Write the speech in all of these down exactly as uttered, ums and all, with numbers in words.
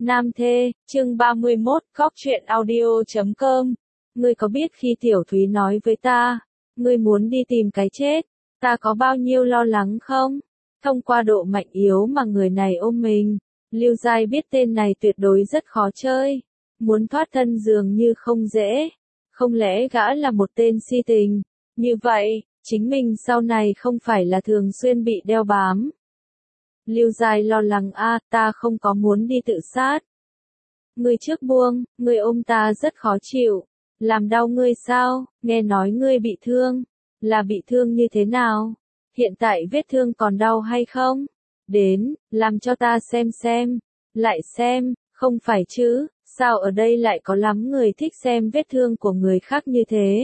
Nam thê, chương ba mươi mốt, Cóc truyện audio chấm com. Ngươi có biết khi Tiểu Thúy nói với ta, ngươi muốn đi tìm cái chết, ta có bao nhiêu lo lắng không? Thông qua độ mạnh yếu mà người này ôm mình, Lưu Giai biết tên này tuyệt đối rất khó chơi, muốn thoát thân dường như không dễ. Không lẽ gã là một tên si tình? Như vậy, chính mình sau này không phải là thường xuyên bị đeo bám. Lưu Giai lo lắng a, à, ta không có muốn đi tự sát. Ngươi trước buông, ngươi ôm ta rất khó chịu. Làm đau ngươi sao? Nghe nói ngươi bị thương. Là bị thương như thế nào? Hiện tại vết thương còn đau hay không? Đến, làm cho ta xem xem. Lại xem, không phải chứ, sao ở đây lại có lắm người thích xem vết thương của người khác như thế?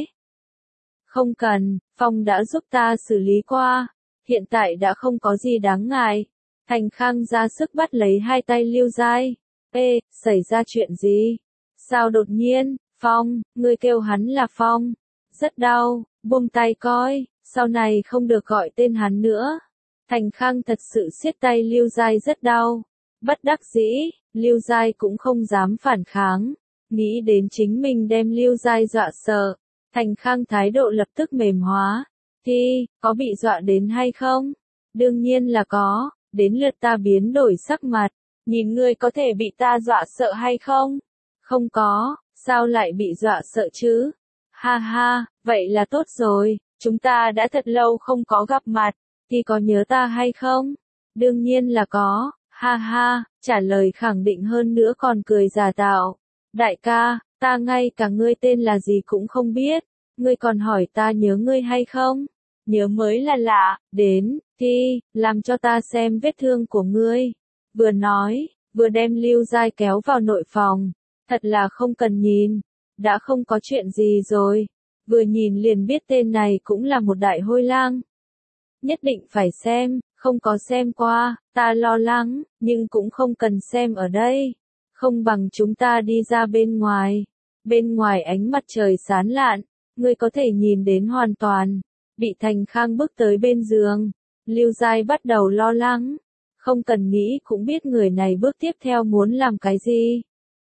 Không cần, Phong đã giúp ta xử lý qua. Hiện tại đã không có gì đáng ngại. Thành Khang ra sức bắt lấy hai tay Lưu Giai. Ê, xảy ra chuyện gì? Sao đột nhiên? Phong, ngươi kêu hắn là Phong. Rất đau, buông tay coi, sau này không được gọi tên hắn nữa. Thành Khang thật sự siết tay Lưu Giai rất đau. Bất đắc dĩ, Lưu Giai cũng không dám phản kháng. Nghĩ đến chính mình đem Lưu Giai dọa sợ. Thành Khang thái độ lập tức mềm hóa. Thì, có bị dọa đến hay không? Đương nhiên là có. Đến lượt ta biến đổi sắc mặt, nhìn ngươi có thể bị ta dọa sợ hay không? Không có, sao lại bị dọa sợ chứ? Ha ha, vậy là tốt rồi, chúng ta đã thật lâu không có gặp mặt, thì có nhớ ta hay không? Đương nhiên là có, ha ha, trả lời khẳng định hơn nữa còn cười giả tạo. Đại ca, ta ngay cả ngươi tên là gì cũng không biết, ngươi còn hỏi ta nhớ ngươi hay không? Nhớ mới là lạ, đến, thì, làm cho ta xem vết thương của ngươi. Vừa nói, vừa đem Lưu Giai kéo vào nội phòng. Thật là không cần nhìn, đã không có chuyện gì rồi. Vừa nhìn liền biết tên này cũng là một đại hôi lang. Nhất định phải xem, không có xem qua, ta lo lắng, nhưng cũng không cần xem ở đây. Không bằng chúng ta đi ra bên ngoài. Bên ngoài ánh mặt trời sáng lạn, ngươi có thể nhìn đến hoàn toàn. Bị Thành Khang bước tới bên giường, Lưu Giai bắt đầu lo lắng, không cần nghĩ cũng biết người này bước tiếp theo muốn làm cái gì.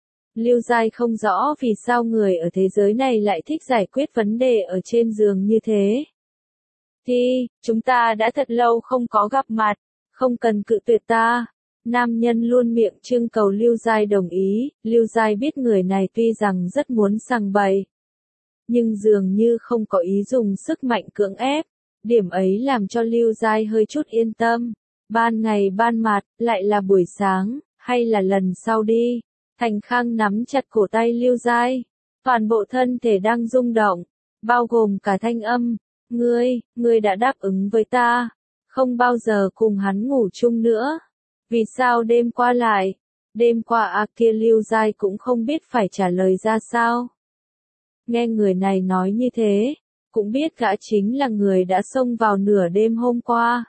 Lưu Giai không rõ vì sao người ở thế giới này lại thích giải quyết vấn đề ở trên giường như thế. Thì, chúng ta đã thật lâu không có gặp mặt, không cần cự tuyệt ta. Nam nhân luôn miệng trưng cầu Lưu Giai đồng ý, Lưu Giai biết người này tuy rằng rất muốn sằng bậy, nhưng dường như không có ý dùng sức mạnh cưỡng ép. Điểm ấy làm cho Lưu Giai hơi chút yên tâm. Ban ngày ban mặt, lại là buổi sáng, hay là lần sau đi. Thành Khang nắm chặt cổ tay Lưu Giai. Toàn bộ thân thể đang rung động, bao gồm cả thanh âm. Ngươi, ngươi đã đáp ứng với ta, không bao giờ cùng hắn ngủ chung nữa. Vì sao đêm qua lại? Đêm qua à kia Lưu Giai cũng không biết phải trả lời ra sao. Nghe người này nói như thế, cũng biết gã chính là người đã xông vào nửa đêm hôm qua.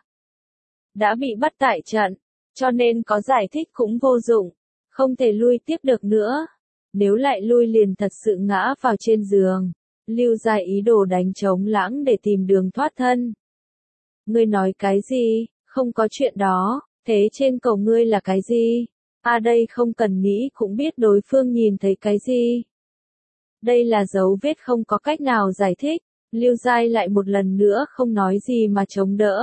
Đã bị bắt tại trận, cho nên có giải thích cũng vô dụng, không thể lui tiếp được nữa. Nếu lại lui liền thật sự ngã vào trên giường. Lưu Giai ý đồ đánh trống lãng để tìm đường thoát thân. Ngươi nói cái gì? Không có chuyện đó, thế trên cầu ngươi là cái gì? À đây không cần nghĩ cũng biết đối phương nhìn thấy cái gì. Đây là dấu vết không có cách nào giải thích. Lưu Giai lại một lần nữa không nói gì mà chống đỡ.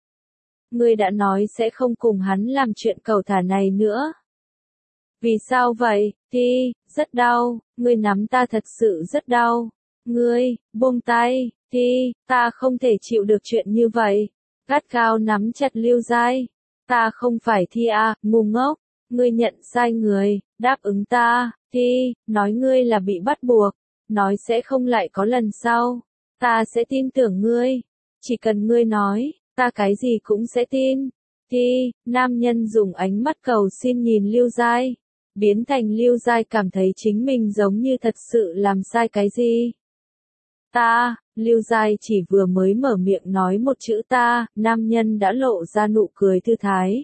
Ngươi đã nói sẽ không cùng hắn làm chuyện cầu thả này nữa. Vì sao vậy? Thì, rất đau, ngươi nắm ta thật sự rất đau. Ngươi, buông tay, thì, ta không thể chịu được chuyện như vậy. Gắt gao nắm chặt Lưu Giai. Ta không phải Thi à, ngu ngốc. Ngươi nhận sai người, đáp ứng ta, thì, nói ngươi là bị bắt buộc. Nói sẽ không lại có lần sau. Ta sẽ tin tưởng ngươi. Chỉ cần ngươi nói, ta cái gì cũng sẽ tin. Thì, nam nhân dùng ánh mắt cầu xin nhìn Lưu Giai. Biến thành Lưu Giai cảm thấy chính mình giống như thật sự làm sai cái gì. Ta, Lưu Giai chỉ vừa mới mở miệng nói một chữ ta, nam nhân đã lộ ra nụ cười thư thái.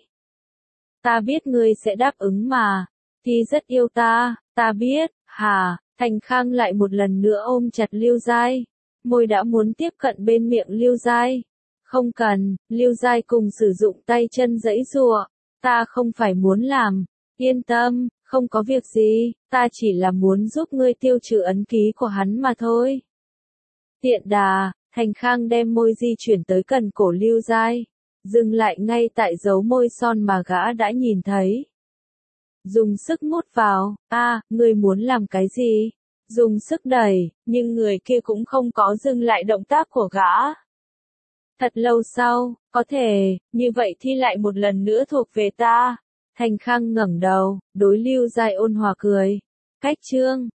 Ta biết ngươi sẽ đáp ứng mà. Thì rất yêu ta, ta biết, hả? Thành Khang lại một lần nữa ôm chặt Lưu Giai. Môi đã muốn tiếp cận bên miệng Lưu Giai. Không cần, Lưu Giai cùng sử dụng tay chân giãy giụa. Ta không phải muốn làm. Yên tâm, Không có việc gì, ta chỉ là muốn giúp ngươi tiêu trừ ấn ký của hắn mà thôi. Tiện đà, Thành Khang đem môi di chuyển tới gần cổ Lưu Giai, dừng lại ngay tại dấu môi son mà gã đã nhìn thấy. Dùng sức mút vào, a, à, ngươi muốn làm cái gì? Dùng sức đẩy, nhưng người kia cũng không có dừng lại động tác của gã. Thật lâu sau, có thể, như vậy thi lại một lần nữa thuộc về ta. Thành Khang ngẩng đầu, đối Lưu Giai ôn hòa cười. Cách chương